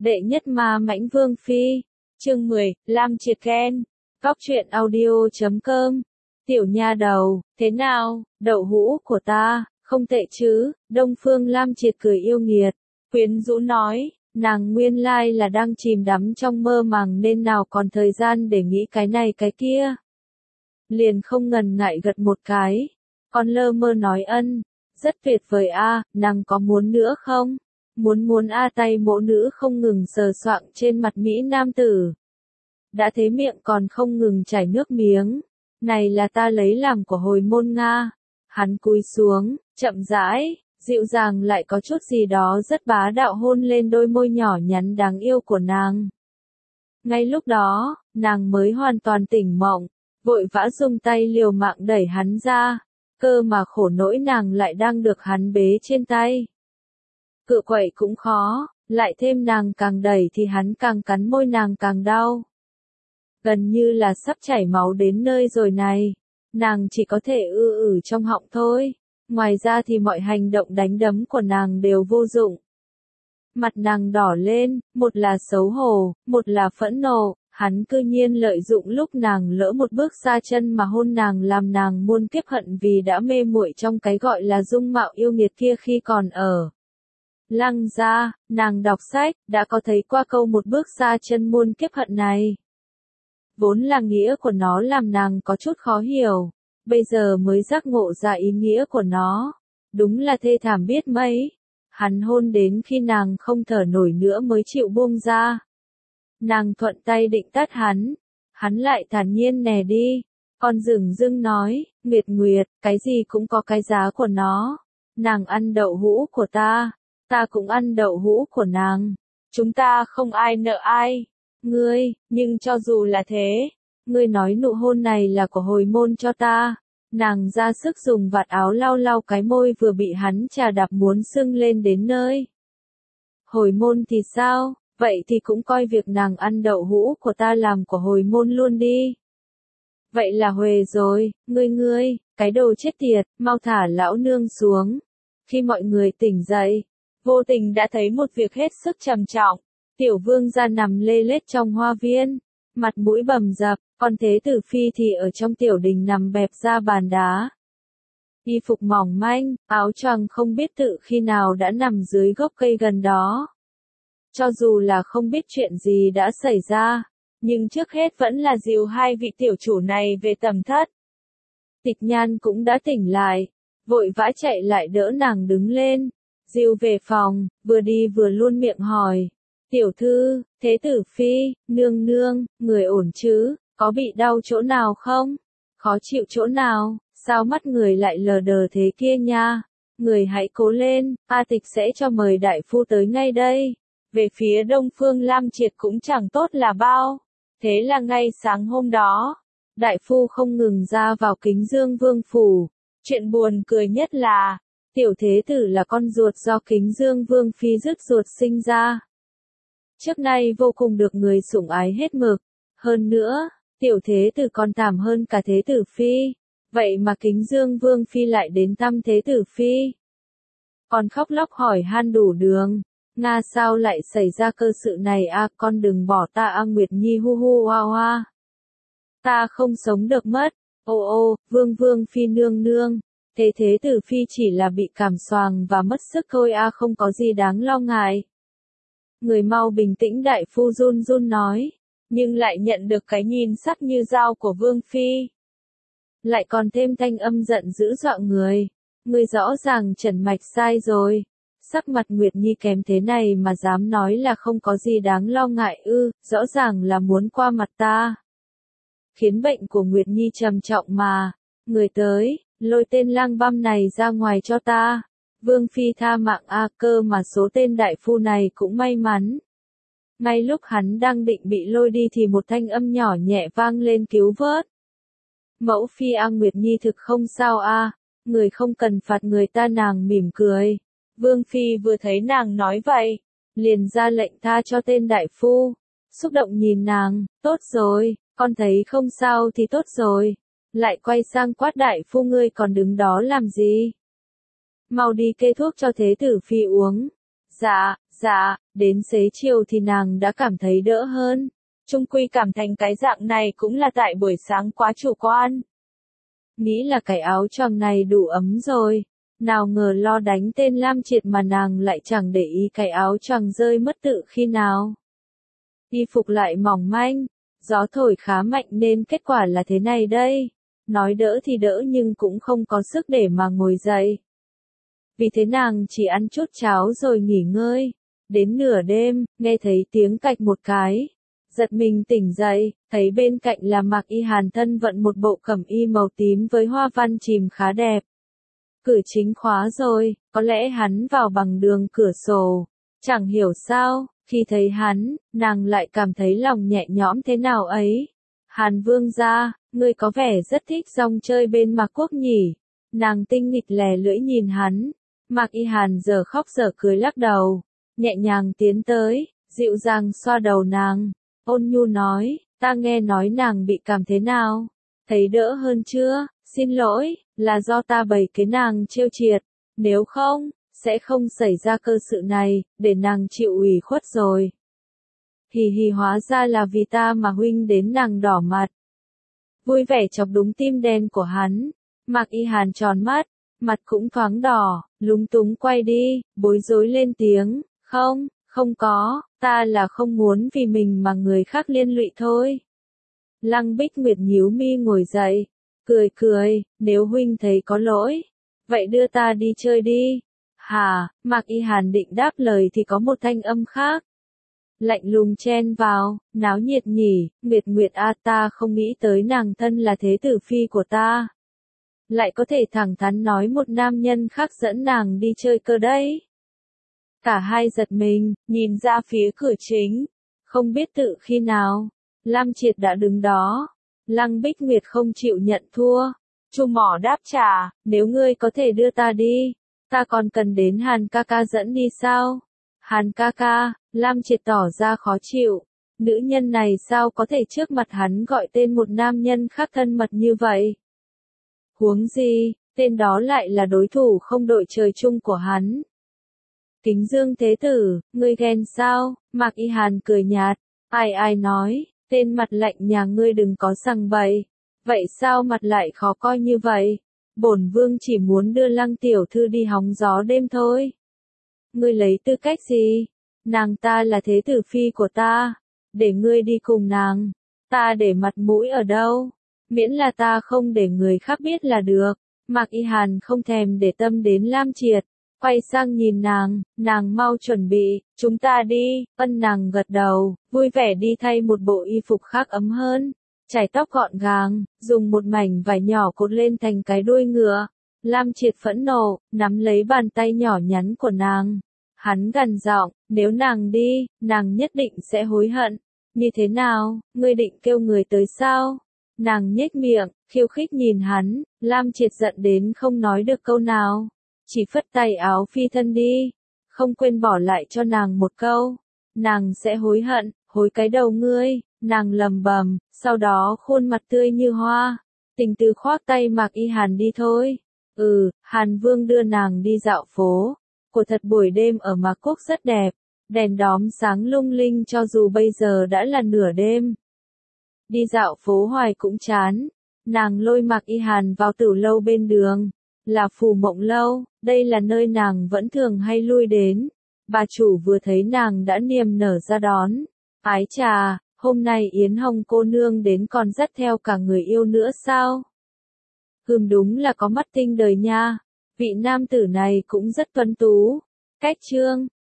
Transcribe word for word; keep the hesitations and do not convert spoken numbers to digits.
Đệ nhất ma mãnh vương phi. Chương mười, Lam Triệt Ken. Góc truyện audio chấm com. Tiểu nha đầu, thế nào, đậu hũ của ta, không tệ chứ? Đông Phương Lam Triệt cười yêu nghiệt, quyến rũ nói, nàng nguyên lai là đang chìm đắm trong mơ màng nên nào còn thời gian để nghĩ cái này cái kia. Liền không ngần ngại gật một cái, còn lơ mơ nói ân, rất tuyệt vời a, nàng có muốn nữa không? Muốn muốn a tay mỗ nữ không ngừng sờ soạng trên mặt Mỹ nam tử. Đã thế miệng còn không ngừng chảy nước miếng. Này là ta lấy làm của hồi môn Nga. Hắn cúi xuống, chậm rãi, dịu dàng lại có chút gì đó rất bá đạo hôn lên đôi môi nhỏ nhắn đáng yêu của nàng. Ngay lúc đó, nàng mới hoàn toàn tỉnh mộng, vội vã dùng tay liều mạng đẩy hắn ra, cơ mà khổ nỗi nàng lại đang được hắn bế trên tay. Cự quậy cũng khó, lại thêm nàng càng đẩy thì hắn càng cắn môi nàng càng đau. Gần như là sắp chảy máu đến nơi rồi này, nàng chỉ có thể ư ử trong họng thôi, ngoài ra thì mọi hành động đánh đấm của nàng đều vô dụng. Mặt nàng đỏ lên, một là xấu hổ, một là phẫn nộ, hắn cư nhiên lợi dụng lúc nàng lỡ một bước xa chân mà hôn nàng làm nàng muôn kiếp hận vì đã mê muội trong cái gọi là dung mạo yêu nghiệt kia khi còn ở Lăng gia. Nàng đọc sách, đã có thấy qua câu một bước xa chân muôn kiếp hận này. Vốn là nghĩa của nó làm nàng có chút khó hiểu, bây giờ mới giác ngộ ra ý nghĩa của nó. Đúng là thê thảm biết mấy. Hắn hôn đến khi nàng không thở nổi nữa mới chịu buông ra. Nàng thuận tay định tát hắn, hắn lại thản nhiên nè đi. Con dửng dưng nói, Nguyệt Nguyệt, cái gì cũng có cái giá của nó. Nàng ăn đậu hũ của ta, ta cũng ăn đậu hũ của nàng. Chúng ta không ai nợ ai. Ngươi, nhưng cho dù là thế, ngươi nói nụ hôn này là của hồi môn cho ta. Nàng ra sức dùng vạt áo lau lau cái môi vừa bị hắn chà đạp muốn sưng lên đến nơi. Hồi môn thì sao, vậy thì cũng coi việc nàng ăn đậu hũ của ta làm của hồi môn luôn đi. Vậy là huề rồi, ngươi ngươi, cái đồ chết tiệt, mau thả lão nương xuống. Khi mọi người tỉnh dậy, vô tình đã thấy một việc hết sức trầm trọng. Tiểu vương gia nằm lê lết trong hoa viên, mặt mũi bầm dập, còn thế tử phi thì ở trong tiểu đình nằm bẹp ra bàn đá. Y phục mỏng manh, áo choàng không biết tự khi nào đã nằm dưới gốc cây gần đó. Cho dù là không biết chuyện gì đã xảy ra, nhưng trước hết vẫn là dìu hai vị tiểu chủ này về tầm thất. Tịch Nhan cũng đã tỉnh lại, vội vã chạy lại đỡ nàng đứng lên, dìu về phòng, vừa đi vừa luôn miệng hỏi. Tiểu thư, thế tử phi, nương nương, người ổn chứ, có bị đau chỗ nào không? Khó chịu chỗ nào, sao mắt người lại lờ đờ thế kia nha? Người hãy cố lên, A Tịch sẽ cho mời đại phu tới ngay đây. Về phía Đông Phương Lam Triệt cũng chẳng tốt là bao. Thế là ngay sáng hôm đó, đại phu không ngừng ra vào Kính Dương Vương phủ. Chuyện buồn cười nhất là, tiểu thế tử là con ruột do Kính Dương Vương phi rước ruột sinh ra. Trước nay vô cùng được người sủng ái hết mực. Hơn nữa, tiểu thế tử còn thảm hơn cả thế tử phi. Vậy mà Kính Dương Vương phi lại đến thăm thế tử phi. Còn khóc lóc hỏi han đủ đường. Nga sao lại xảy ra cơ sự này a, à, con đừng bỏ ta a, Nguyệt Nhi hu hu hoa hoa. Ta không sống được mất. Ô ô, Vương Vương phi nương nương. Thế thế tử phi chỉ là bị cảm xoàng và mất sức thôi a, à, không có gì đáng lo ngại. Người mau bình tĩnh, đại phu run run nói, nhưng lại nhận được cái nhìn sắc như dao của Vương phi. Lại còn thêm thanh âm giận dữ dọa người. Người rõ ràng trần mạch sai rồi. Sắc mặt Nguyệt Nhi kém thế này mà dám nói là không có gì đáng lo ngại ư, rõ ràng là muốn qua mặt ta. Khiến bệnh của Nguyệt Nhi trầm trọng mà. Người tới, lôi tên lang băm này ra ngoài cho ta. Vương phi tha mạng a, cơ mà số tên đại phu này cũng may mắn. Ngay lúc hắn đang định bị lôi đi thì một thanh âm nhỏ nhẹ vang lên cứu vớt. Mẫu phi a, Nguyệt Nhi thực không sao a, người không cần phạt người ta. Nàng mỉm cười. Vương phi vừa thấy nàng nói vậy, liền ra lệnh tha cho tên đại phu. Xúc động nhìn nàng, tốt rồi, con thấy không sao thì tốt rồi. Lại quay sang quát đại phu, ngươi còn đứng đó làm gì? Mau đi kê thuốc cho thế tử phi uống. Dạ, Dạ, đến xế chiều thì nàng đã cảm thấy đỡ hơn. Trung quy cảm thành cái dạng này cũng là tại buổi sáng quá chủ quan. Nghĩ là cái áo choàng này đủ ấm rồi. Nào ngờ lo đánh tên Lam Triệt mà nàng lại chẳng để ý cái áo choàng rơi mất tự khi nào. Y phục lại mỏng manh, gió thổi khá mạnh nên kết quả là thế này đây. Nói đỡ thì đỡ nhưng cũng không có sức để mà ngồi dậy. Vì thế nàng chỉ ăn chút cháo rồi nghỉ ngơi. Đến nửa đêm, nghe thấy tiếng cạch một cái. Giật mình tỉnh dậy, thấy bên cạnh là Mạc Y Hàn thân vận một bộ cẩm y màu tím với hoa văn chìm khá đẹp. Cửa chính khóa rồi, có lẽ hắn vào bằng đường cửa sổ. Chẳng hiểu sao, khi thấy hắn, nàng lại cảm thấy lòng nhẹ nhõm thế nào ấy. Hàn Vương gia, ngươi có vẻ rất thích rong chơi bên Mạc Quốc nhỉ. Nàng tinh nghịch lè lưỡi nhìn hắn. Mạc Y Hàn giờ khóc giờ cười lắc đầu, nhẹ nhàng tiến tới, dịu dàng xoa đầu nàng. Ôn nhu nói, ta nghe nói nàng bị cảm thế nào? Thấy đỡ hơn chưa? Xin lỗi, là do ta bày cái nàng trêu triệt. Nếu không, sẽ không xảy ra cơ sự này, để nàng chịu ủy khuất rồi. Hì hì, hóa ra là vì ta mà huynh đến nàng đỏ mặt. Vui vẻ chọc đúng tim đen của hắn. Mạc Y Hàn tròn mắt, mặt cũng thoáng đỏ, lúng túng quay đi, bối rối lên tiếng, không, không có, ta là không muốn vì mình mà người khác liên lụy thôi. Lăng Bích Nguyệt nhíu mi ngồi dậy, cười cười, nếu huynh thấy có lỗi, vậy đưa ta đi chơi đi. Hà, Mạc Y Hàn định đáp lời thì có một thanh âm khác. Lạnh lùng chen vào, náo nhiệt nhỉ, Nguyệt Nguyệt a, ta không nghĩ tới nàng thân là thế tử phi của ta. Lại có thể thẳng thắn nói một nam nhân khác dẫn nàng đi chơi cơ đấy. Cả hai giật mình, nhìn ra phía cửa chính. Không biết tự khi nào, Lam Triệt đã đứng đó. Lăng Bích Nguyệt không chịu nhận thua. Chu Mỏ đáp trả, nếu ngươi có thể đưa ta đi, ta còn cần đến Hàn ca ca dẫn đi sao? Hàn ca ca, Lam Triệt tỏ ra khó chịu. Nữ nhân này sao có thể trước mặt hắn gọi tên một nam nhân khác thân mật như vậy? Huống gì, tên đó lại là đối thủ không đội trời chung của hắn. Kính Dương thế tử, ngươi ghen sao? Mạc Y Hàn cười nhạt, ai ai nói, tên mặt lạnh nhà ngươi đừng có sằng bậy. Vậy sao mặt lại khó coi như vậy? Bổn vương chỉ muốn đưa Lăng tiểu thư đi hóng gió đêm thôi. Ngươi lấy tư cách gì? Nàng ta là thế tử phi của ta, để ngươi đi cùng nàng. Ta để mặt mũi ở đâu? Miễn là ta không để người khác biết là được. Mạc Y Hàn không thèm để tâm đến Lam Triệt, quay sang nhìn nàng, nàng mau chuẩn bị, chúng ta đi. Ân, nàng gật đầu, vui vẻ đi thay một bộ y phục khác ấm hơn, chải tóc gọn gàng, dùng một mảnh vải nhỏ cột lên thành cái đuôi ngựa. Lam Triệt phẫn nộ, nắm lấy bàn tay nhỏ nhắn của nàng. Hắn gằn giọng, nếu nàng đi, nàng nhất định sẽ hối hận. Như thế nào, ngươi định kêu người tới sao? Nàng nhếch miệng, khiêu khích nhìn hắn. Lam Triệt giận đến không nói được câu nào, chỉ phất tay áo phi thân đi, không quên bỏ lại cho nàng một câu. Nàng sẽ hối hận, hối cái đầu ngươi. Nàng lầm bầm, sau đó khuôn mặt tươi như hoa, tình từ khoác tay Mạc Y Hàn đi thôi. Ừ, Hàn Vương đưa nàng đi dạo phố. Của thật buổi đêm ở Mạc Quốc rất đẹp, đèn đóm sáng lung linh cho dù bây giờ đã là nửa đêm. Đi dạo phố hoài cũng chán, nàng lôi Mạc Y Hàn vào tử lâu bên đường, là Phù Mộng Lâu, đây là nơi nàng vẫn thường hay lui đến. Bà chủ vừa thấy nàng đã niềm nở ra đón. Ái chà, hôm nay Yến Hồng cô nương đến còn dắt theo cả người yêu nữa sao? Hừm, đúng là có mắt tinh đời nha. Vị nam tử này cũng rất tuấn tú. Cách chương